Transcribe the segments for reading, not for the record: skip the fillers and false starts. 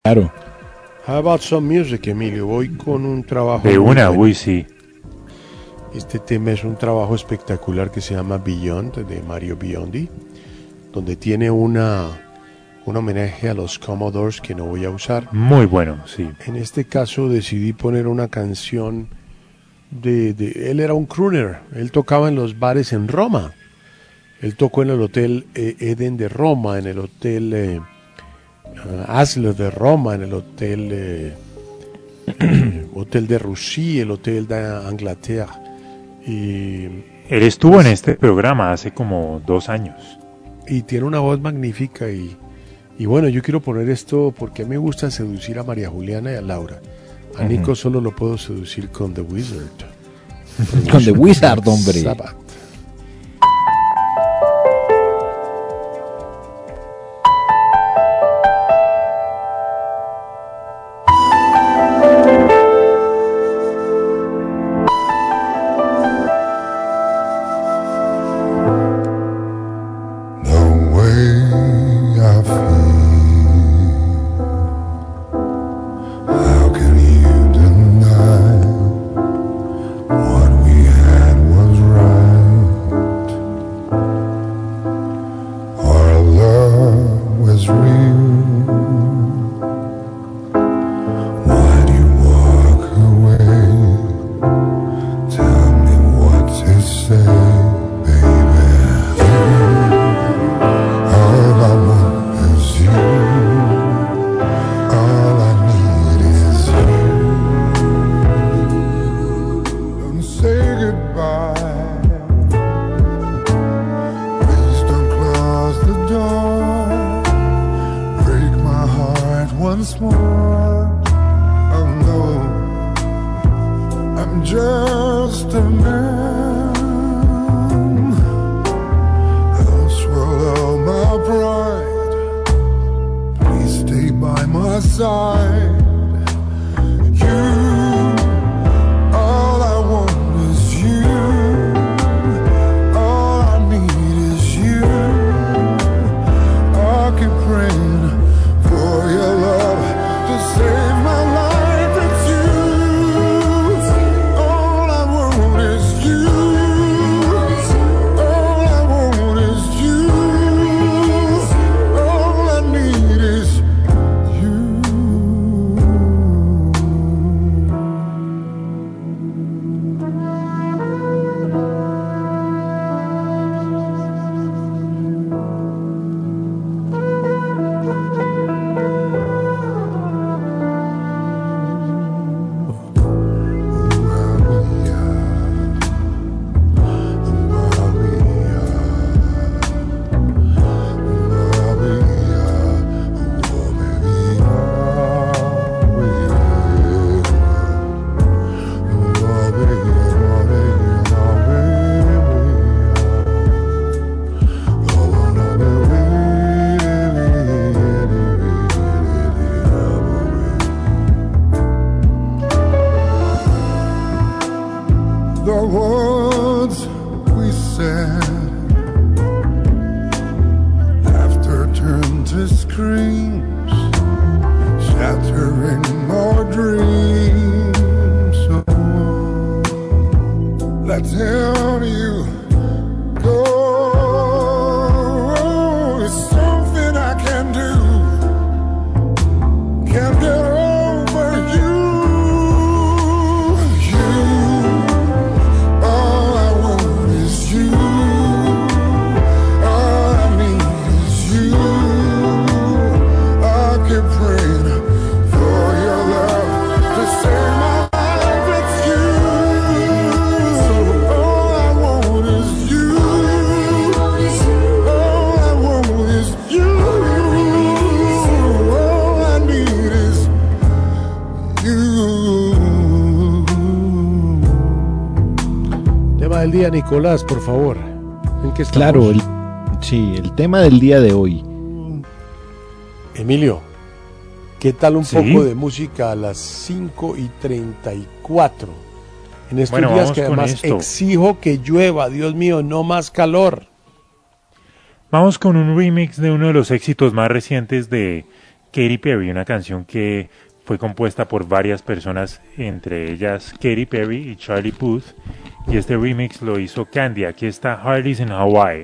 Claro. How about some music, Emilio? Voy con un trabajo. De una, bueno. uy, sí. Este tema es un trabajo espectacular que se llama Beyond, de Mario Biondi, donde tiene un homenaje a los Commodores que no voy a usar. Muy bueno, sí. En este caso decidí poner una canción él era un crooner, él tocaba en los bares en Roma. Él tocó en el Hotel Eden de Roma, en el Hotel Aslo de Roma, en el Hotel Hotel de Rusia, el Hotel de Inglaterra. Y él estuvo en este programa hace como 2 años. Y tiene una voz magnífica y bueno, yo quiero poner esto porque a mí me gusta seducir a María Juliana y a Laura. A Nico solo lo puedo seducir con The Wizard. Con The Wizard, hombre. Sabbath. Nicolás, por favor. ¿En qué estamos? Claro, el tema del día de hoy. Emilio, ¿qué tal un poco de música a las 5:34? En estos días que además exijo que llueva, Dios mío, no más calor. Vamos con un remix de uno de los éxitos más recientes de Katy Perry, una canción que fue compuesta por varias personas, entre ellas Katy Perry y Charlie Puth, y este remix lo hizo Candy. Aquí está Harley's in Hawaii.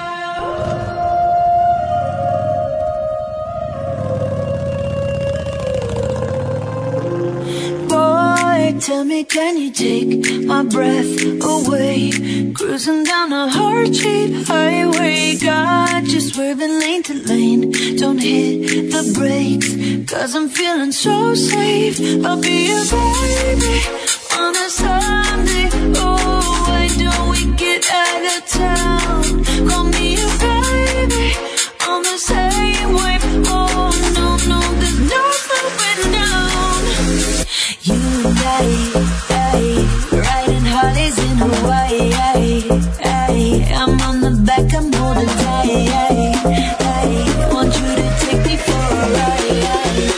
Tell me, can you take my breath away? Cruising down a heart-shaped highway, got you swerving lane to lane. Don't hit the brakes, 'cause I'm feeling so safe. I'll be your baby on a Sunday. Oh, why don't we get out of town? Call me your baby on the same wave. Oh, no, no, there's no slowing down. You and I, riding Harleys in Hawaii. I'm on the back, I'm holding tight. I want you to take me for a ride.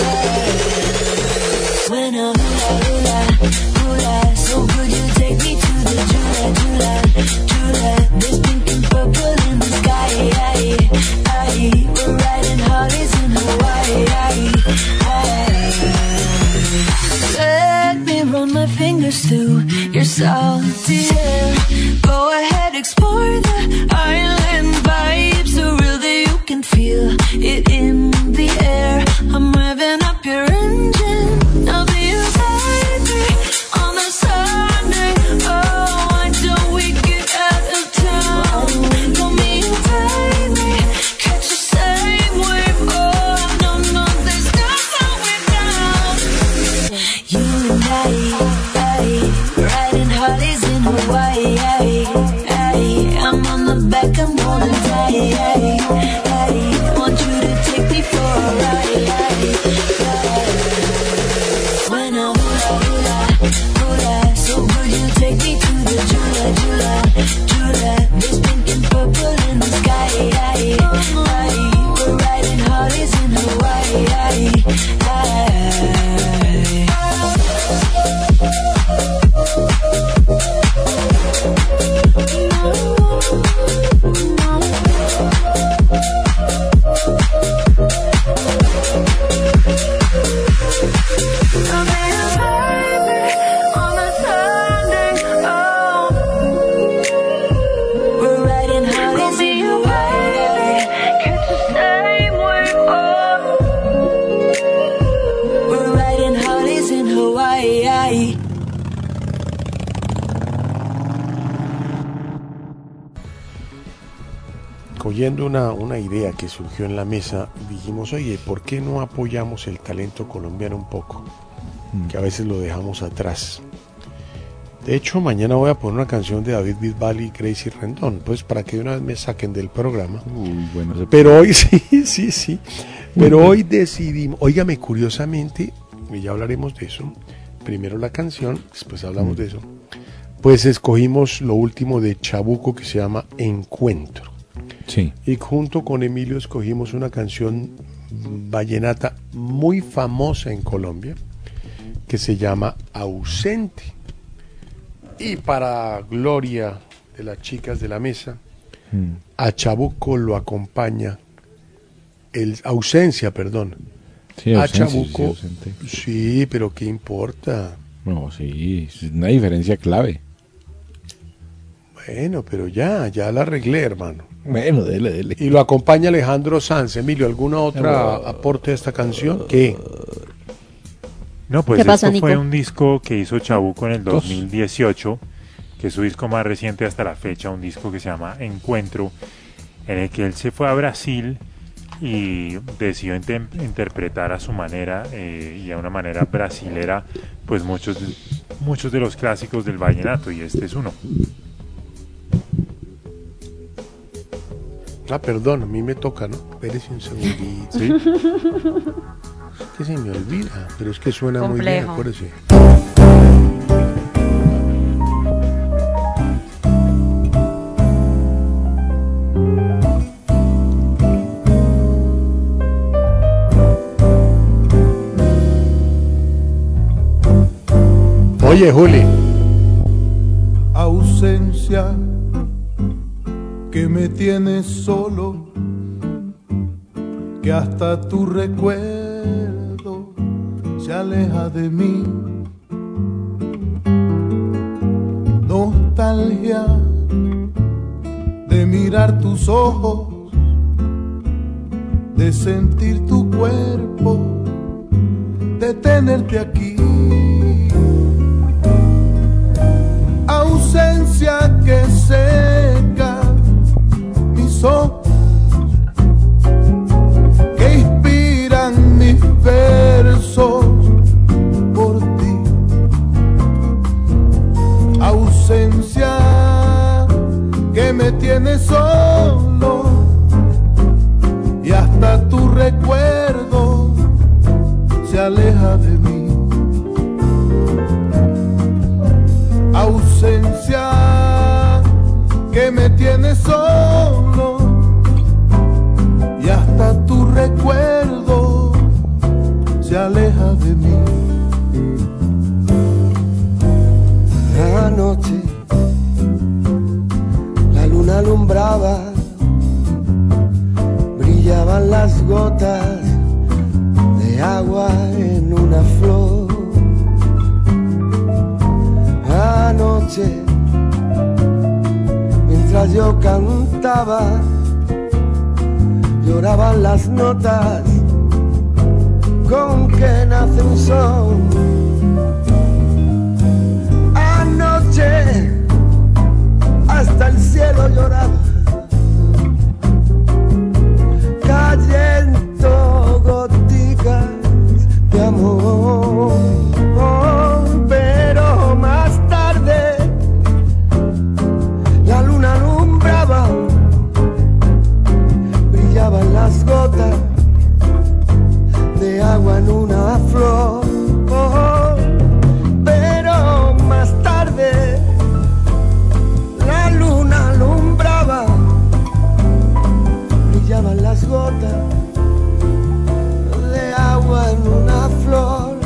When I hula, so could you take me to the Jula? There's pink and purple in the sky. We're riding Harleys in Hawaii. Let me run my fingers through your salty hair. Go ahead, explore the island vibe, so real that you can feel it in the air. I'm revving up your engine, I'll be your baby on a Sunday. Oh, why don't we get out of town? Call me your baby, catch the same wave. Oh, no, no, there's no slowing down. You and I, riding Harleys in Hawaii. I'm on the back, I'm holding tight. I want you to take me for a ride. When I hula, so could you take me to the Jula? There's pink and purple in the sky. We're riding Harleys in Hawaii. Oyendo una idea que surgió en la mesa, dijimos, oye, ¿por qué no apoyamos el talento colombiano un poco? Que a veces lo dejamos atrás. De hecho, mañana voy a poner una canción de David Bisbal y Crazy Rendón, pues para que de una vez me saquen del programa. Bueno, pero hoy sí. Pero hoy decidimos, óigame, curiosamente, y ya hablaremos de eso, primero la canción, después hablamos de eso, pues escogimos lo último de Chabuco que se llama Encuentro. Sí. Y junto con Emilio escogimos una canción vallenata muy famosa en Colombia que se llama Ausente. Y para gloria de las chicas de la mesa, a Chabuco lo acompaña Ausencia, perdón. Sí, a ausencia, Chabuco, sí, sí, pero ¿qué importa? No, sí, es una diferencia clave. Bueno, pero ya la arreglé, hermano. Bueno, dele. Y lo acompaña Alejandro Sanz. Emilio, ¿alguna otra aporte a esta canción? ¿Qué? No, pues ¿Qué pasa, esto Nico? fue un disco que hizo Chabuco en el 2018, que es su disco más reciente hasta la fecha, un disco que se llama Encuentro, en el que él se fue a Brasil y decidió interpretar a su manera y a una manera brasilera, pues muchos de los clásicos del vallenato, y este es uno. Ah, perdón, a mí me toca, ¿no? Espérese un segundito. ¿Sí? Es que se me olvida, pero es que suena Complejo. muy bien, acuérdese. Oye, Juli. Ausencia que me tienes solo, que hasta tu recuerdo se aleja de mí. Nostalgia de mirar tus ojos, de sentir tu cuerpo, de tenerte aquí. Ausencia que seca mis ojos, que inspiran mis versos por ti. Ausencia que me tiene solo y hasta tu recuerdo se aleja de mí. Ausencia que me tiene solo y hasta tu recuerdo se aleja de mí. Anoche la luna alumbraba, brillaban las gotas de agua en una flor. Anoche, mientras yo cantaba, lloraban las notas con que nace un son. Anoche, hasta el cielo lloraba, cayendo goticas de amor. Pero más tarde la luna alumbraba, brillaban las gotas de agua en una flor. Pero más tarde la luna alumbraba, brillaban las gotas de agua en una flor.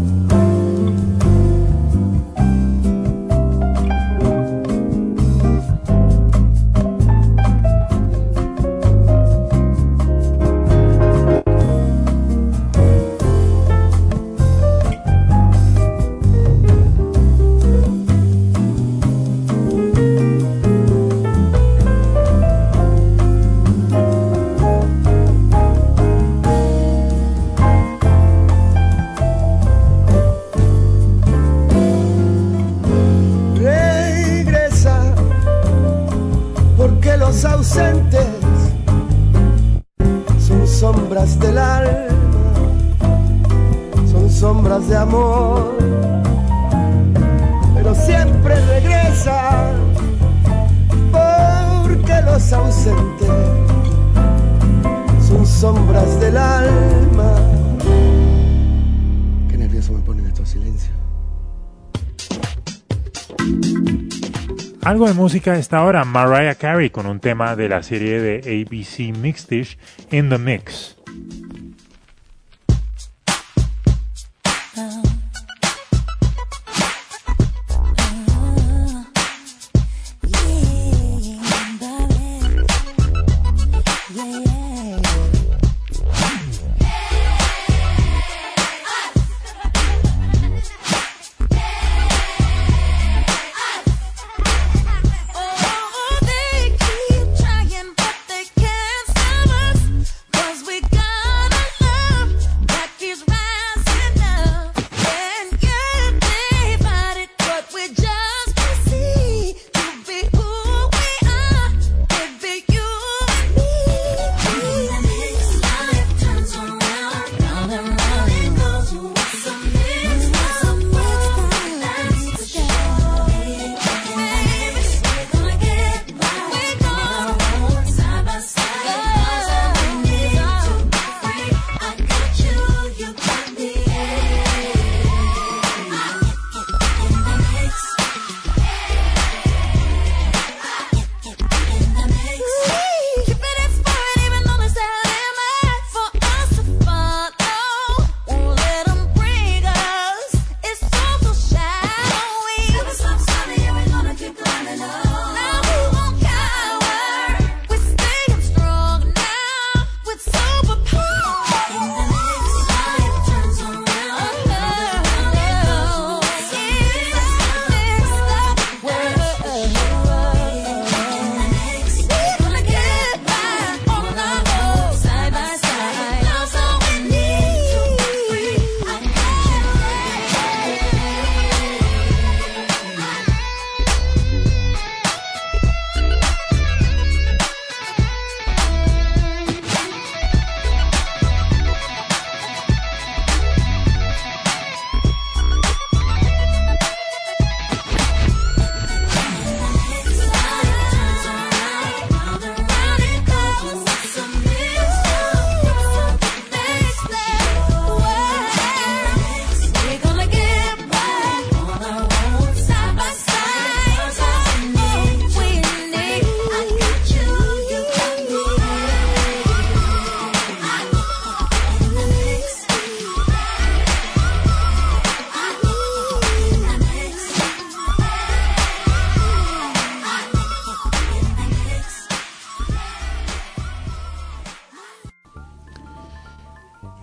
Ausentes son sombras del alma, son sombras de amor, pero siempre regresan, porque los ausentes son sombras del alma. Qué nervioso me ponen estos silencios. Algo de música a esta hora, Mariah Carey con un tema de la serie de ABC Mixed-ish, In the Mix.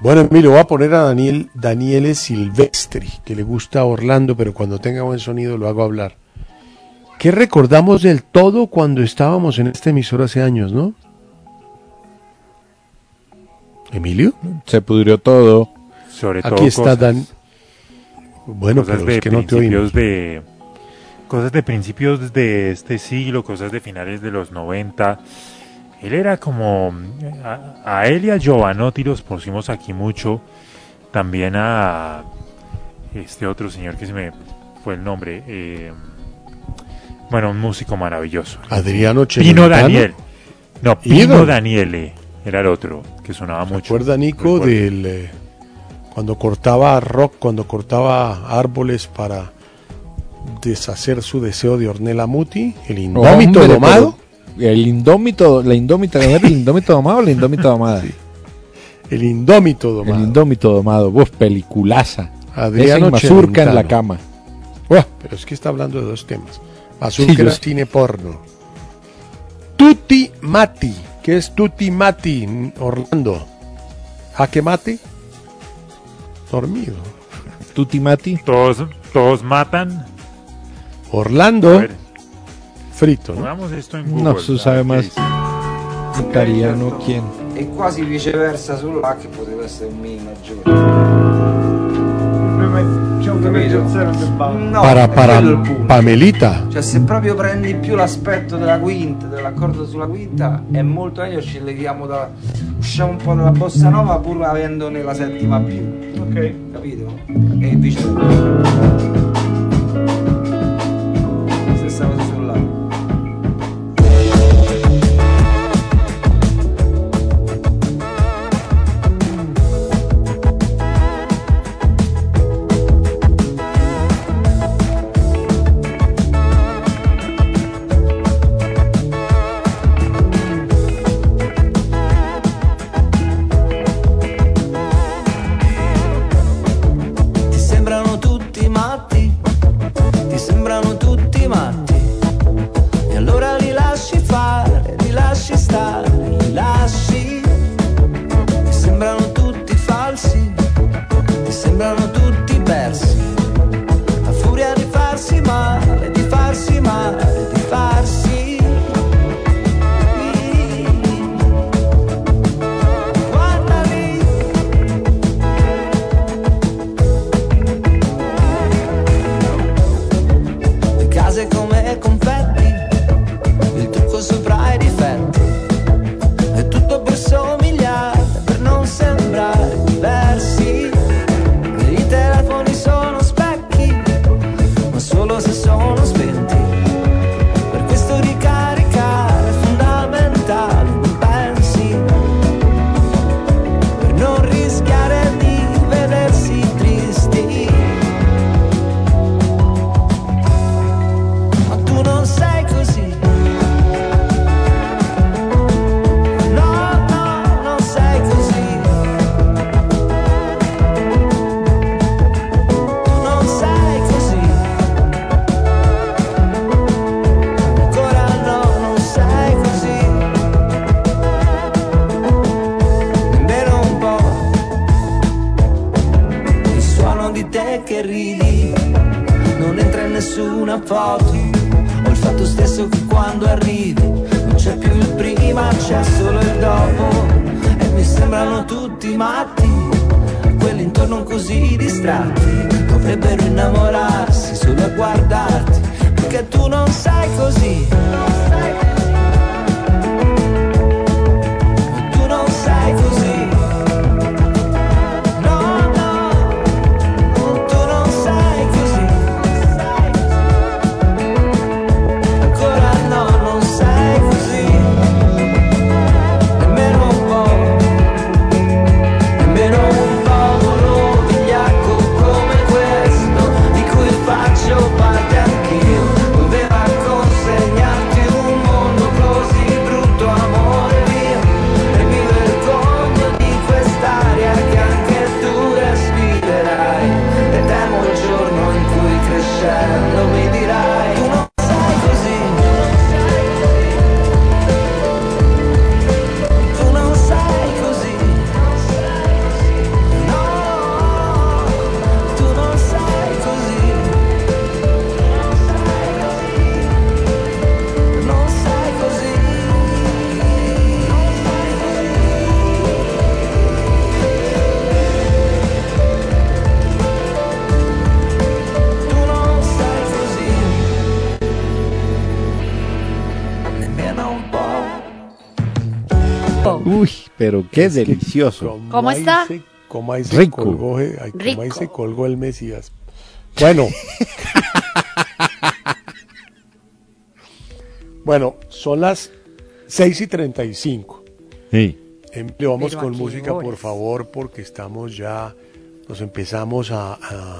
Bueno, Emilio, voy a poner a Daniele Silvestri, que le gusta a Orlando, pero cuando tenga buen sonido lo hago hablar. ¿Qué recordamos del todo cuando estábamos en esta emisora hace años, no? ¿Emilio? Se pudrió todo. Sobre todo Aquí está cosas, Bueno, cosas pero de es que no te oímos. cosas de principios de este siglo, cosas de finales de los 90. Él era como a él y a Giovanotti los pusimos aquí mucho, también a este otro señor que se me fue el nombre, bueno, un músico maravilloso, Adriano Pino Celentano. Daniel, no, Pino Ídolo. Daniele era el otro que sonaba mucho. ¿Recuerda, Nico, Recuerdo. del cuando cortaba rock, cuando cortaba árboles para deshacer su deseo de Ornella Muti? El indómito Hombre, domado. pero el indómito, la indómita, ¿el indómito domado o la indómita domada? El indómito domado. El indómito domado, peliculaza. Adriano Esa y Mazurka en la Celentano. cama. Pero es que está hablando de dos temas. Mazurka Sí, era yo sé. cine porno. Tutti Matti. ¿Qué es Tutti Matti, Orlando? ¿Jaque mate? Dormido. Tutti Mati. Todos matan. A Orlando, ver, frito, ¿no? pongamos esto en Google. No, tú a sabes ver más. qué dice. Italiano, ¿quién? E quasi viceversa sull'H che poteva essere un mini maggiore. C'è un Capito? zero del bar. No, Para è quello il punto. Pamelita. Cioè se proprio prendi più l'aspetto della quinta, dell'accordo sulla quinta, è molto meglio, ci leghiamo usciamo un po' dalla bossa nova pur avendone la settima più. Ok. Capito? E viceversa. Stessa cosa sull'H. Ti sembrano tutti matti, ti sembrano tutti matti. E allora li lasci fare, li lasci stare, li lasci. Ti sembrano tutti falsi, ti sembrano tutti persi. A furia di farsi male, di farsi male, di farsi. Guarda lì. Le case come confetti, il trucco sopra i difetti, è tutto per somigliare, per non sembrare diversi. I telefoni sono specchi, ma solo se sono spenti. Per questo ricaricare è fondamentale, non pensi, per non rischiare di vedersi tristi. Ma tu non sei così. No, no, non sei così. Tu non sei così. Ancora no, non sei così. Nemmeno un po'. Il suono di te che ridi non entra in nessuna foto. Ho il fatto stesso che quando arrivi non c'è più il prima, c'è solo il dopo. E mi sembrano tutti matti, quelli intorno così distratti. Dovrebbero innamorarsi solo a guardarti, perché tu non sei così. Tu non sei così. No, no, tu non sei così. Ancora no, non sei così. Nemmeno un po'. Nemmeno un popolo vigliacco come questo, di cui faccio parte anch'io. Doveva consegnarti un pero qué Es que delicioso. ¿Cómo ahí está? Como ahí se Rico. colgó, como ahí Rico. se colgó el Mesías. Bueno. Bueno, son las 6:35. Sí. Le vamos Pero con ¿a qué música, por horas? favor, porque estamos ya, nos empezamos a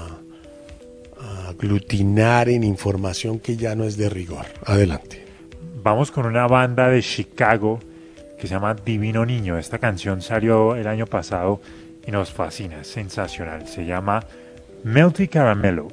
aglutinar en información que ya no es de rigor. Adelante. Vamos con una banda de Chicago que se llama Divino Niño. Esta canción salió el año pasado y nos fascina, es sensacional. Se llama Melty Caramelo.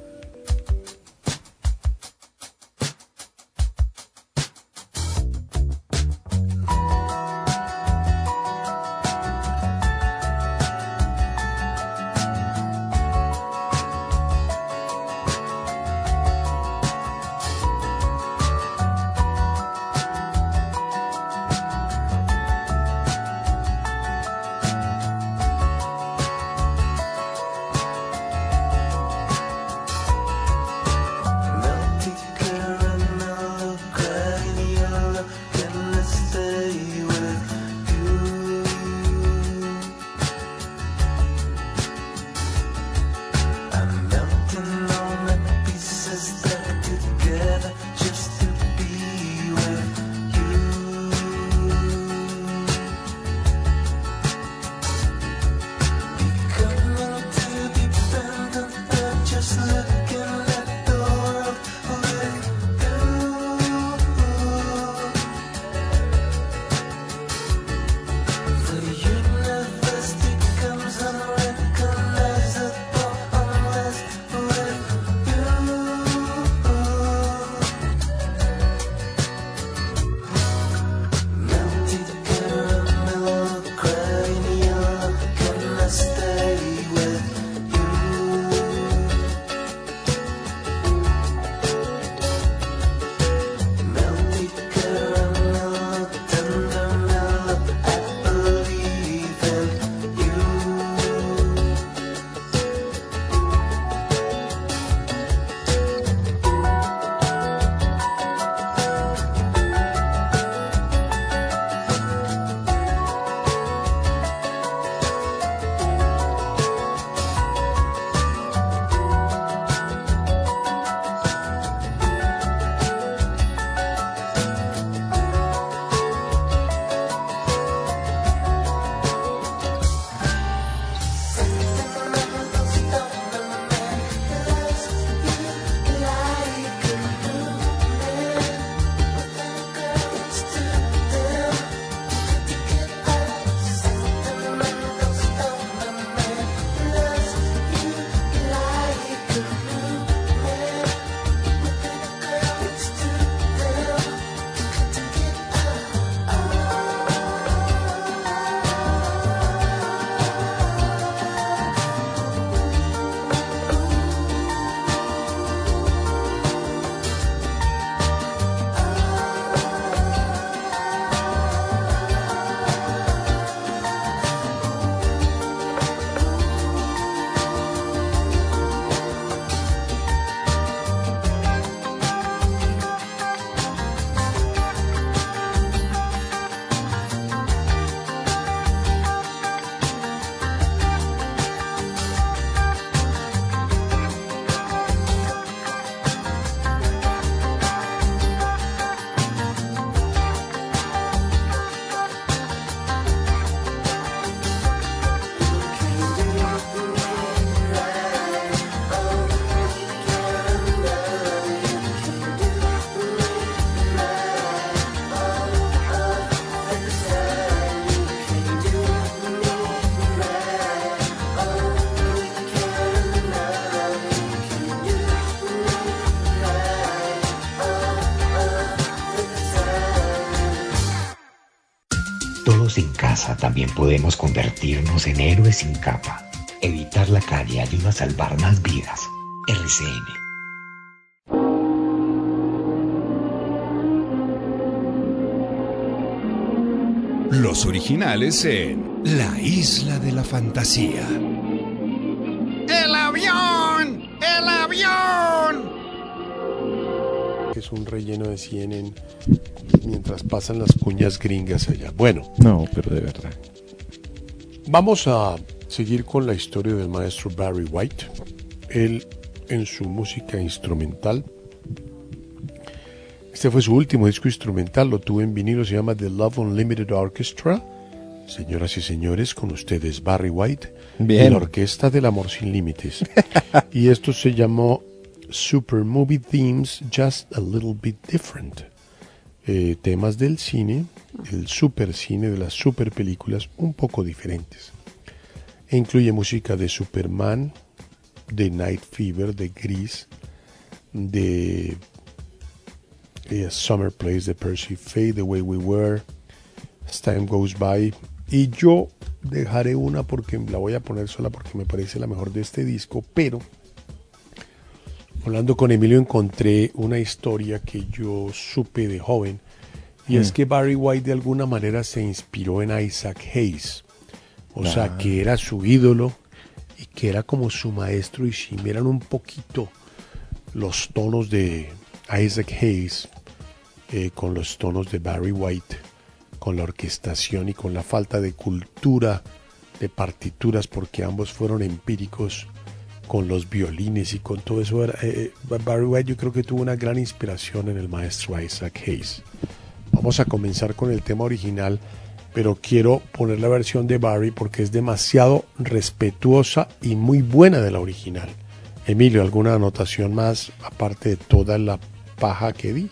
Todos en casa también podemos convertirnos en héroes sin capa. Evitar la calle ayuda a salvar más vidas. RCN. Los originales en La Isla de la Fantasía. ¡El avión! ¡El avión! Es un relleno de CNN mientras pasan las cuñas gringas allá. Bueno. No, pero de verdad. Vamos a seguir con la historia del maestro Barry White. Él, en su música instrumental, este fue su último disco instrumental, lo tuve en vinilo, se llama The Love Unlimited Orchestra. Señoras y señores, con ustedes Barry White. Bien. Y la Orquesta del Amor Sin Límites. Y esto se llamó Super Movie Themes Just a Little Bit Different. Temas del cine, el super cine, de las super películas, un poco diferentes. E incluye música de Superman, de Night Fever, de Grease, de Summer Place, de Percy Faye, The Way We Were, As Time Goes By. Y yo dejaré una porque la voy a poner sola porque me parece la mejor de este disco, pero hablando con Emilio encontré una historia que yo supe de joven, y es que Barry White de alguna manera se inspiró en Isaac Hayes, o sea, que era su ídolo y que era como su maestro, y si miran un poquito los tonos de Isaac Hayes con los tonos de Barry White, con la orquestación y con la falta de cultura de partituras, porque ambos fueron empíricos con los violines y con todo eso. Barry White yo creo que tuvo una gran inspiración en el maestro Isaac Hayes. Vamos a comenzar con el tema original, pero quiero poner la versión de Barry porque es demasiado respetuosa y muy buena de la original. Emilio, ¿alguna anotación más aparte de toda la paja que di?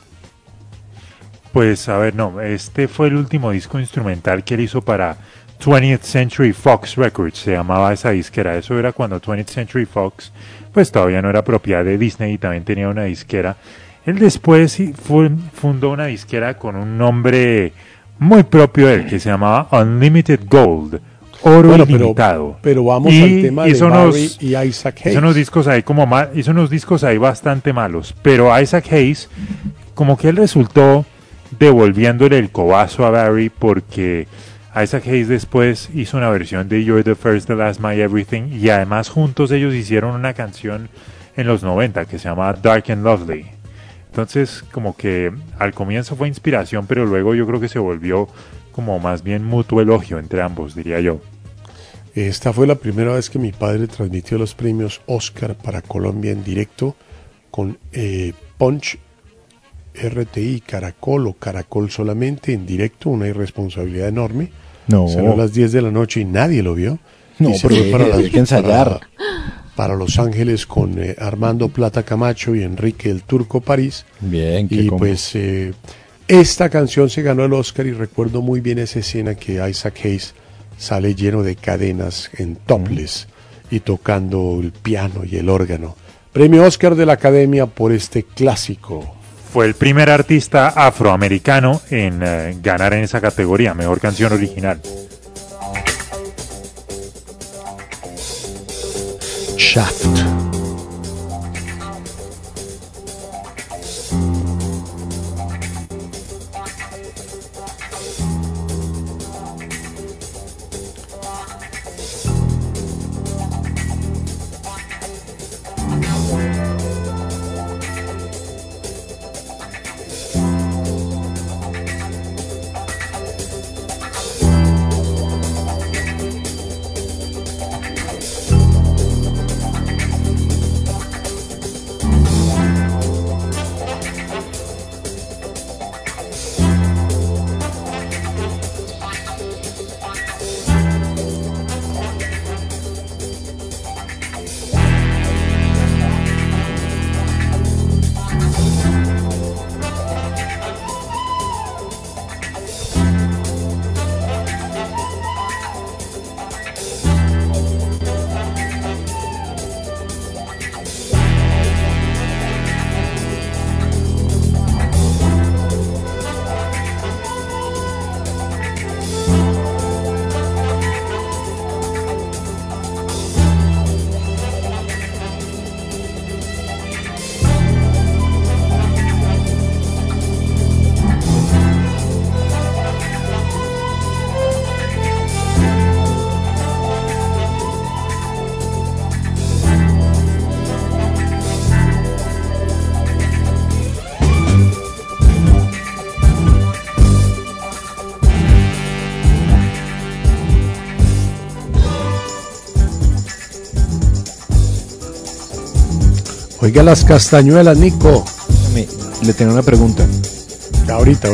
Pues a ver, no, este fue el último disco instrumental que él hizo para 20th Century Fox Records, se llamaba esa disquera. Eso era cuando 20th Century Fox pues todavía no era propiedad de Disney y también tenía una disquera. Él después fundó una disquera con un nombre muy propio de él, que se llamaba Unlimited Gold, oro ilimitado. Pero vamos al tema de Barry y Isaac Hayes. Hizo unos discos ahí bastante malos, pero Isaac Hayes, como que él resultó devolviéndole el cobazo a Barry, porque Isaac Hayes después hizo una versión de You're the First, the Last, My Everything, y además juntos ellos hicieron una canción en los 90 que se llama Dark and Lovely. Entonces, como que al comienzo fue inspiración, pero luego yo creo que se volvió como más bien mutuo elogio entre ambos, diría yo. Esta fue la primera vez que mi padre transmitió los premios Oscar para Colombia en directo con Punch, RTI, Caracol o Caracol solamente en directo, una irresponsabilidad enorme. No. Salió a las 10 de la noche y nadie lo vio. No, y se pero fue para hay que ensayar. Para Los Ángeles con Armando Plata Camacho y Enrique el Turco París. Bien, y pues esta canción se ganó el Oscar, y recuerdo muy bien esa escena que Isaac Hayes sale lleno de cadenas en topless y tocando el piano y el órgano. Premio Oscar de la Academia por este clásico. Fue el primer artista afroamericano en ganar en esa categoría, mejor canción original. Shaft. Oiga las castañuelas, Nico. Le tengo una pregunta. Ahorita.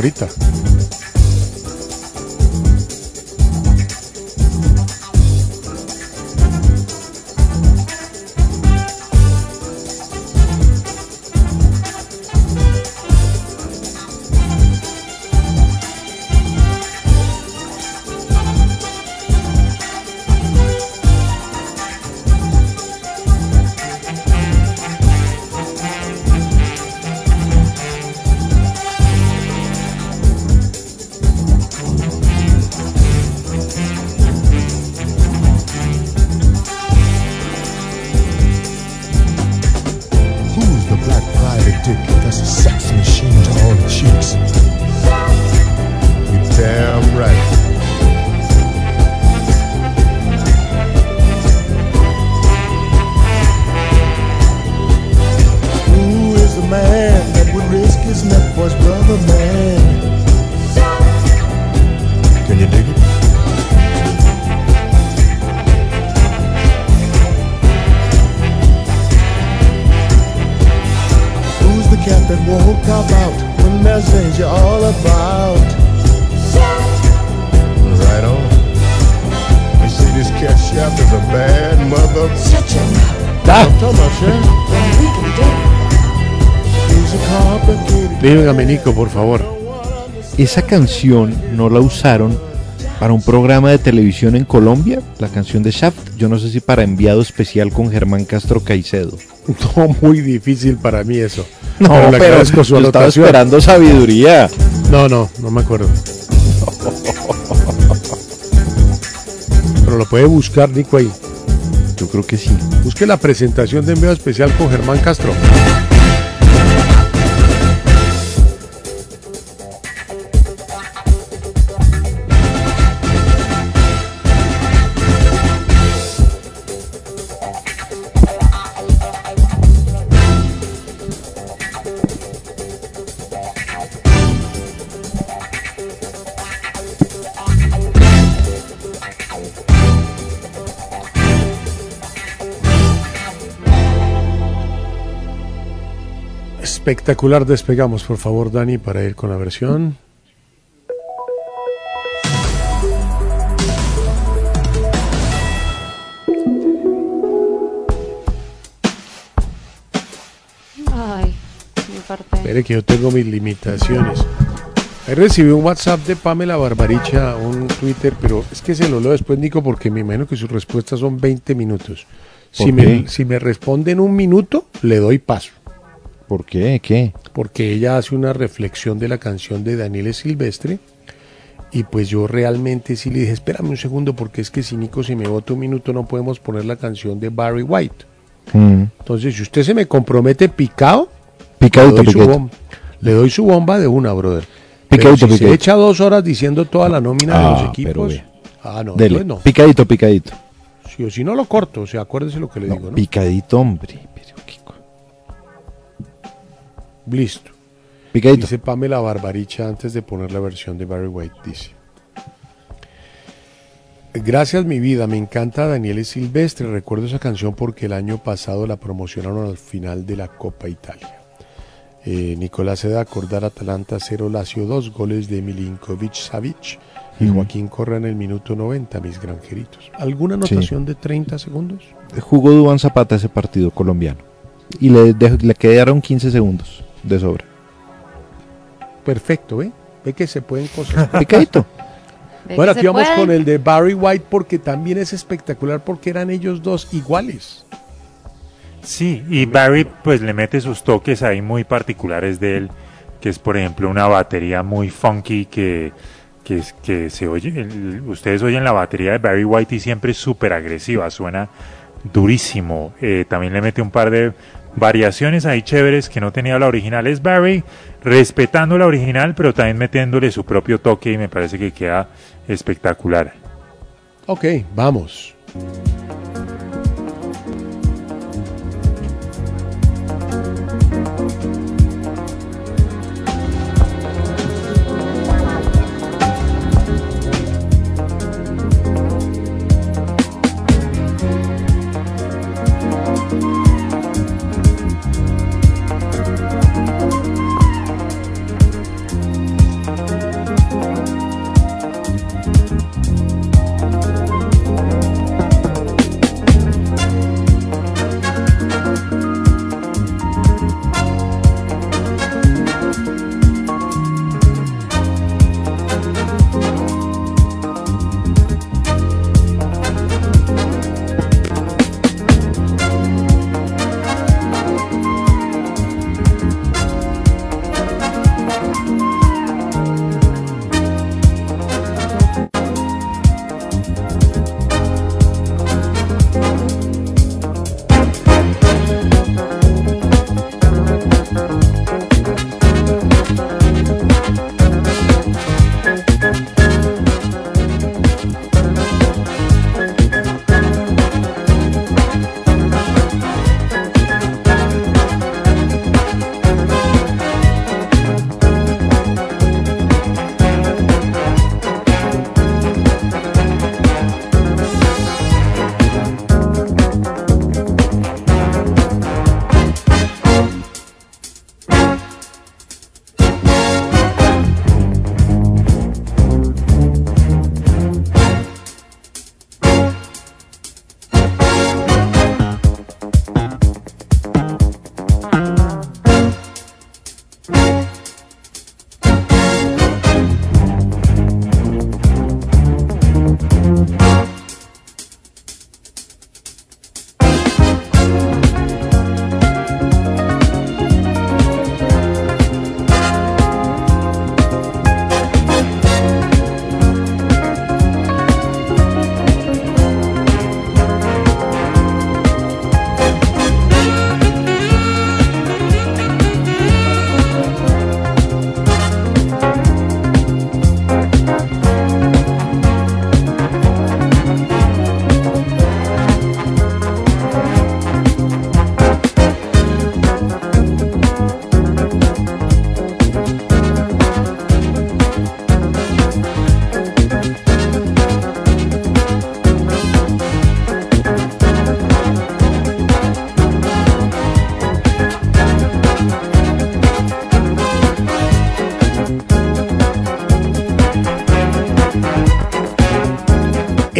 Dígame, Nico, por favor. Esa canción no la usaron para un programa de televisión en Colombia, la canción de Shaft. Yo no sé si para enviado especial con Germán Castro Caicedo. No, muy difícil para mí eso. No, pero yo estaba esperando sabiduría. No me acuerdo. Pero lo puede buscar, Nico, ahí. Yo creo que sí. Busque la presentación de enviado especial con Germán Castro. Espectacular, despegamos, por favor, Dani, para ir con la versión. Ay, mi parte. Espere que yo tengo mis limitaciones. Ahí recibí un WhatsApp de Pamela Barbaricha, un Twitter, pero es que se lo leo después, Nico, porque me imagino que sus respuestas son 20 minutos. Si me responde en un minuto, le doy paso. ¿Por qué? ¿Qué? Porque ella hace una reflexión de la canción de Daniele Silvestre y pues yo realmente sí le dije, espérame un segundo porque es que si Nico se me bota un minuto no podemos poner la canción de Barry White. Entonces si usted se me compromete picado, le doy su bomba de una, brother. Pero si se echa 2 horas diciendo toda la nómina de los equipos, no, dele, no. Picadito. Sí, o si no lo corto, o sea, acuérdese lo que le digo, ¿no? Picadito, hombre. Listo. Picadito. Dice Pamela Barbaricha antes de poner la versión de Barry White, dice: gracias mi vida, me encanta Daniele Silvestre, recuerdo esa canción porque el año pasado la promocionaron al final de la Copa Italia. Nicolás se da acordar Atalanta 0 Lazio 2, goles de Milinkovic Savic y Joaquín Correa en el minuto 90, mis granjeritos. ¿Alguna anotación de 30 segundos? Jugó Duván Zapata ese partido colombiano y le quedaron 15 segundos de sobra. Perfecto, ve que se pueden cosas. Picadito. Bueno, aquí vamos con el de Barry White porque también es espectacular porque eran ellos dos iguales. Sí, y Barry pues le mete sus toques ahí muy particulares de él, que es por ejemplo una batería muy funky que se oye, ustedes oyen la batería de Barry White y siempre es súper agresiva, suena durísimo. También le mete un par de variaciones ahí chéveres que no tenía la original. Es Barry respetando la original pero también metiéndole su propio toque y me parece que queda espectacular. Ok, vamos.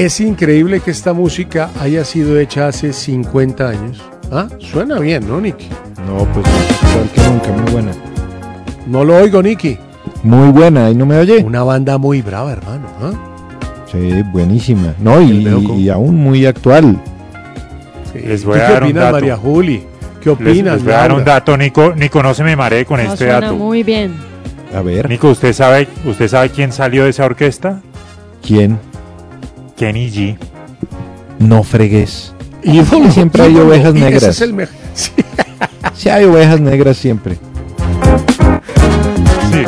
Es increíble que esta música haya sido hecha hace 50 años. Ah, suena bien, ¿no, Nicky? No, pues igual que nunca, muy buena. No lo oigo, Nicky. Muy buena, ¿y no me oye? Una banda muy brava, hermano. ¿Ah? Sí, buenísima. No, y aún muy actual. Sí. Les voy ¿Tú a qué dar un opinas, dato. María Juli? ¿Qué opinas, Les voy a dar un Laura? dato, Nico. Nico, no se me maree con este suena dato. muy bien. A ver. Nico, ¿usted sabe quién salió de esa orquesta? ¿Quién? Kenny G. No fregues. Ídolo, Siempre hay ídolo. ovejas Y ese negras. es el mejor. Sí. Sí hay ovejas negras siempre. Sí.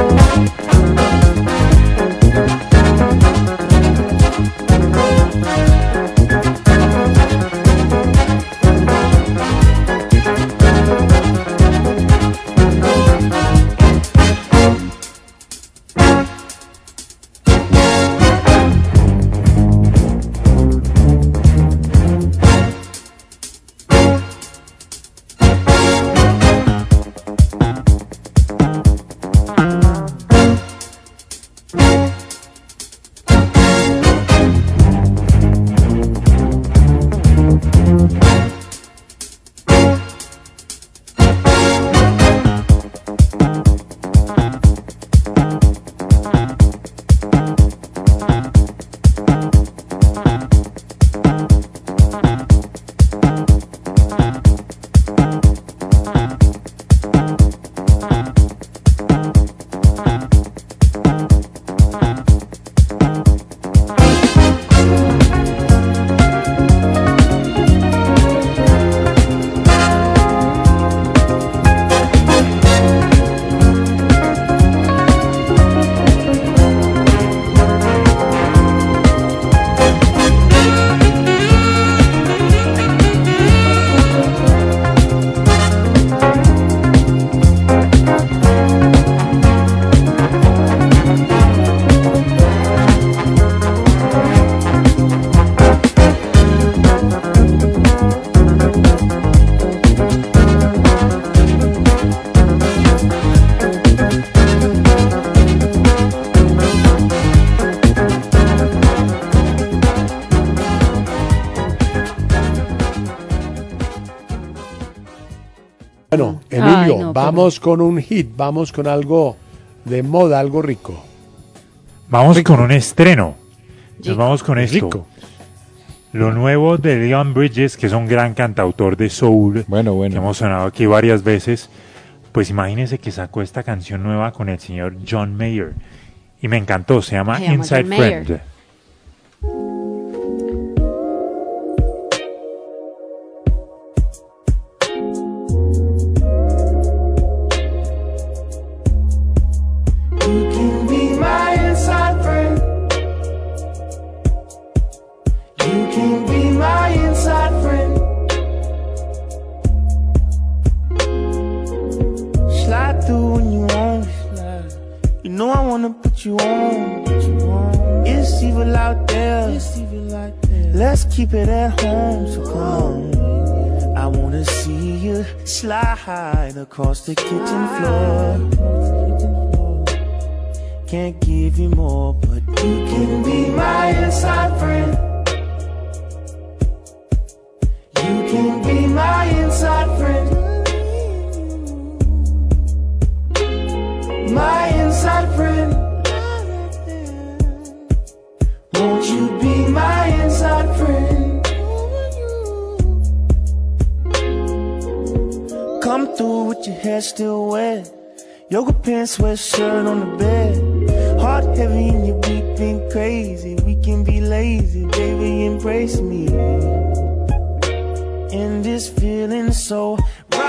Bueno, Emilio, Ay, no, vamos con un hit, vamos con algo de moda, algo rico. Vamos con un estreno. Nos vamos con esto. Rico. Lo nuevo de Leon Bridges, que es un gran cantautor de soul, Bueno. que hemos sonado aquí varias veces. Pues imagínense que sacó esta canción nueva con el señor John Mayer. Y me encantó, se llama Se llama Inside John Mayer. Friend. You can be my inside friend. You can be my inside friend. Slide through when you want to slide. You know I wanna put you on. It's evil out there. Let's keep it at home. So come on. I wanna see you slide across the kitchen floor. Can't give you more, but you can be my inside friend. You can be my inside friend. My inside friend. Won't you be my inside friend? Come through with your hair still wet. Yoga pants, sweatshirt on the bed. Heart heavy and you're weeping crazy. We can be lazy, baby, embrace me. And this feeling so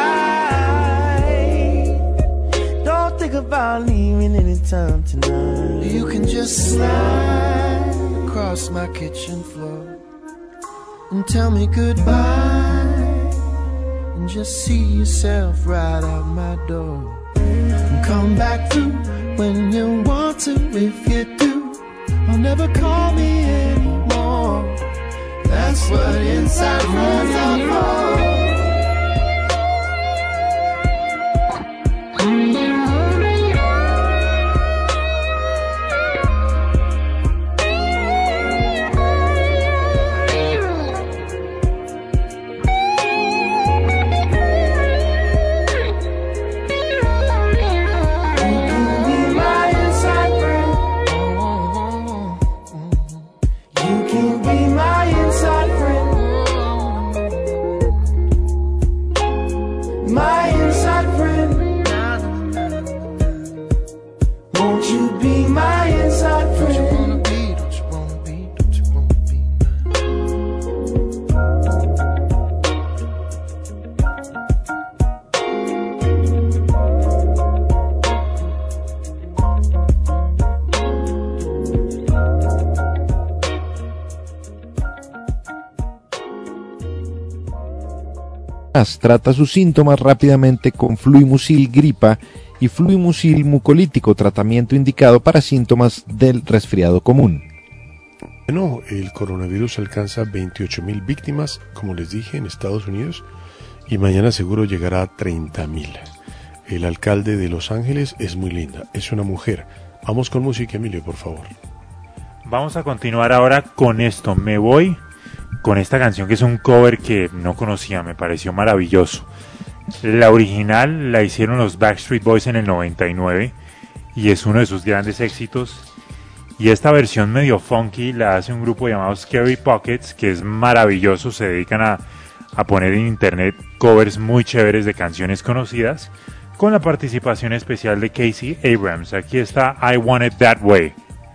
right. Don't think about leaving anytime tonight. You can just slide across my kitchen floor and tell me goodbye, and just see yourself right out my door. And come back through when you want to. If you do, I'll never call me anymore. That's what inside friends are for. my inside friend? Won't you be my inside friend? Don't you wanna be, don't you wanna be, don't you wanna be Trata sus síntomas rápidamente con Fluimucil Gripa y Fluimucil Mucolítico, tratamiento indicado para síntomas del resfriado común. Bueno, el coronavirus alcanza 28.000 víctimas, como les dije, en Estados Unidos, y mañana seguro llegará a 30.000. El alcalde de Los Ángeles es muy linda, es una mujer. Vamos con música, Emilio, por favor. Vamos a continuar ahora con esto. Me voy con esta canción que es un cover que no conocía, me pareció maravilloso. La original la hicieron los Backstreet Boys en el 99 y es uno de sus grandes éxitos. Y esta versión medio funky la hace un grupo llamado Scary Pockets, que es maravilloso. Se dedican a poner en internet covers muy chéveres de canciones conocidas, con la participación especial de Casey Abrams. Aquí está I Want It That Way.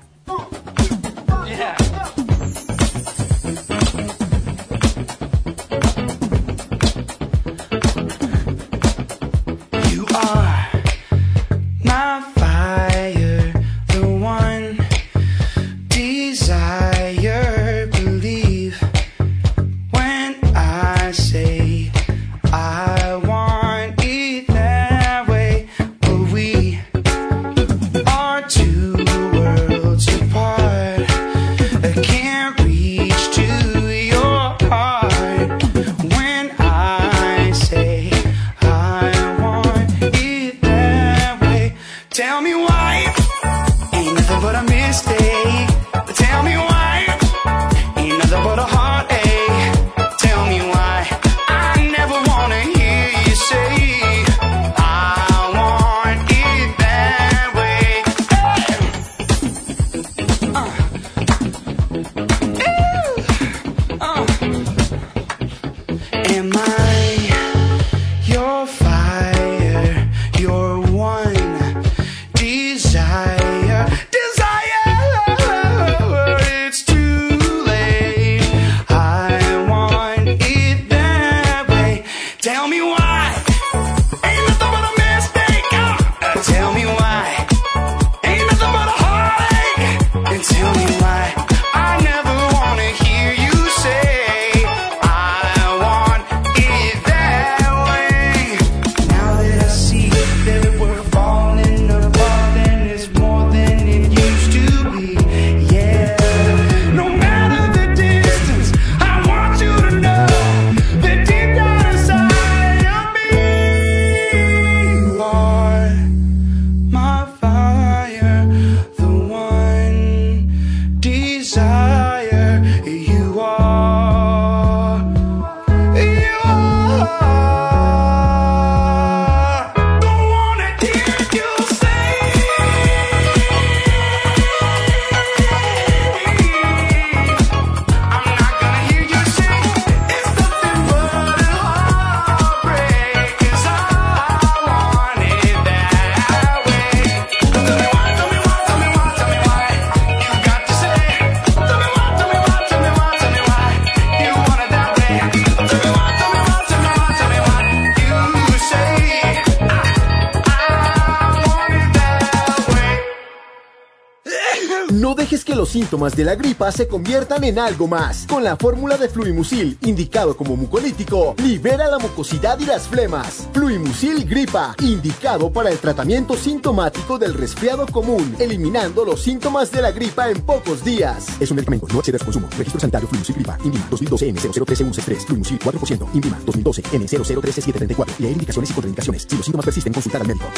No dejes que los síntomas de la gripa se conviertan en algo más. Con la fórmula de Fluimucil, indicado como mucolítico, libera la mucosidad y las flemas. Fluimucil Gripa, indicado para el tratamiento sintomático del resfriado común, eliminando los síntomas de la gripa en pocos días. Es un medicamento, no excede su consumo. Registro sanitario Fluimucil Gripa, INVIMA 2012 N0013163, Fluimucil 4%, INVIMA 2012 N0013734. Y hay indicaciones y contraindicaciones. Si los síntomas persisten, consultar al médico.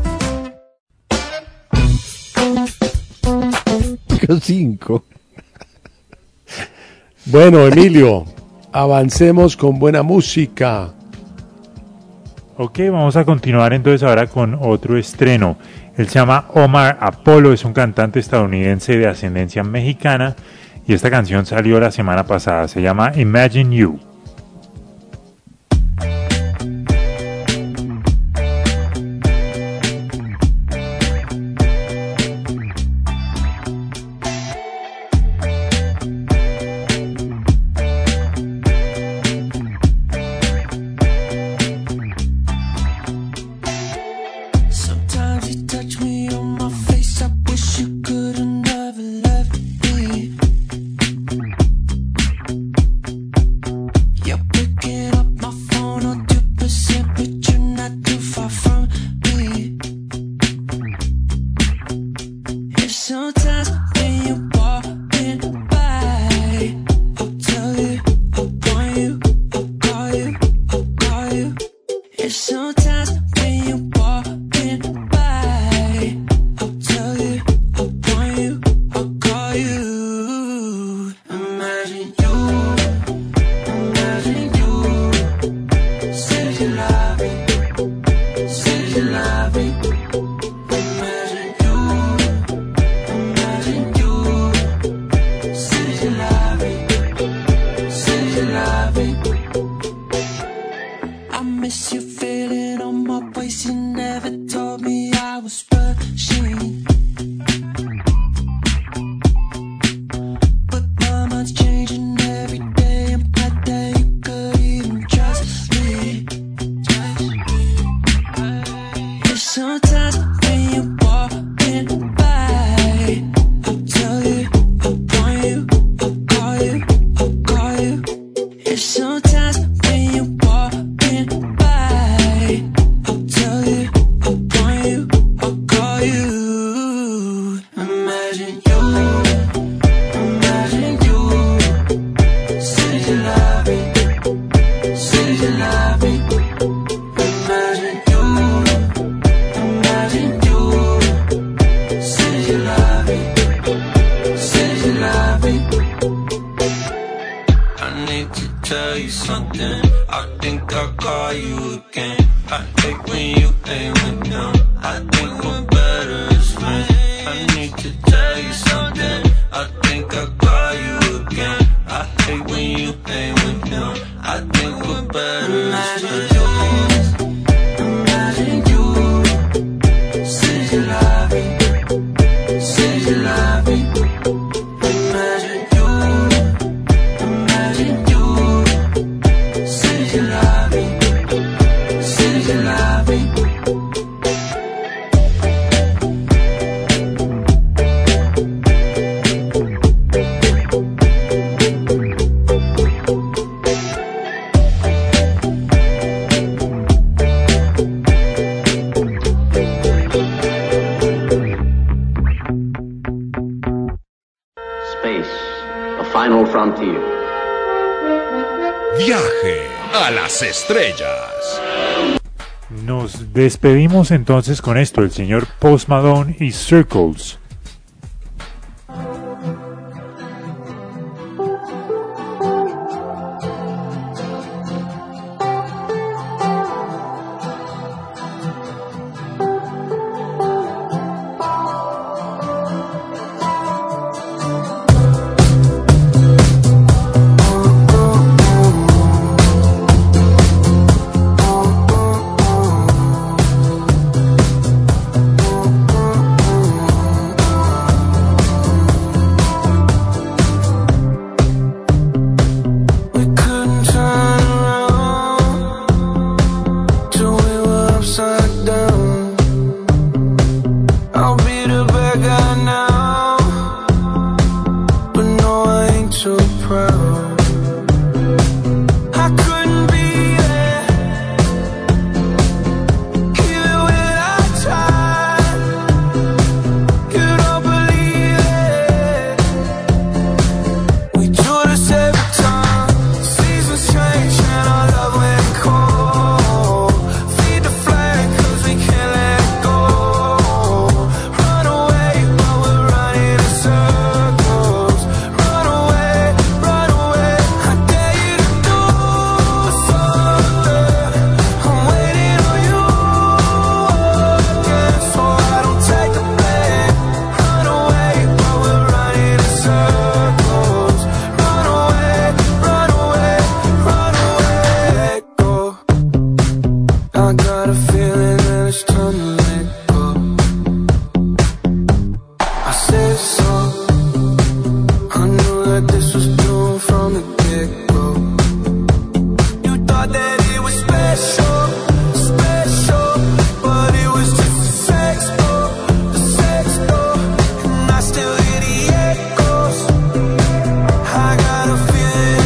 5. Bueno, Emilio, avancemos con buena música. Ok, vamos a continuar entonces ahora con otro estreno. Él se llama Omar Apollo, es un cantante estadounidense de ascendencia mexicana y esta canción salió la semana pasada, se llama Imagine You. Sometimes when you're walking by, I'll tell you, I'll point you, I'll call you. Imagine you, say you love me, say you love me. Imagine you, say you love me, say you love me. I miss you feeling on my waist. You never told me I was rushing, but my mind's changing every day. I'm glad that you could even trust me. And sometimes when you're walking by, I'll tell you, I'll point you, I'll call you, I'll call you. And sometimes when you're walking by, I'll tell you, I'll point you, I'll call you. Imagine you, say you love me, say you love me. Imagine you, say you love me, say you love me. I need to tell you something. I think I'll call you again. I hate when you ain't with them. I think we're better as friends. I need to tell you something. I think I'll call you again. I hate when you ain't with them. I think we're better as friends. Imagine you, say you love me, say you love me. Imagine you, say you love me, say you love me. Space, the final frontier. Viaje a las estrellas. Nos despedimos entonces con esto, el señor Post Malone y Circles.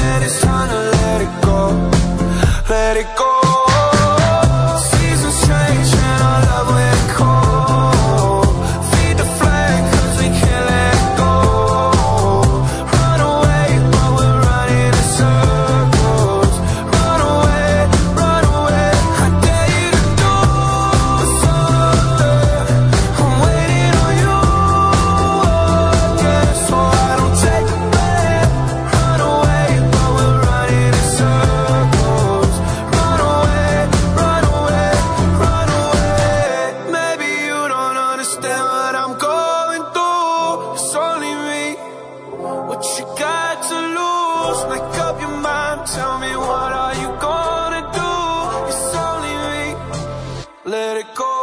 let it go. Seasons change. let it go.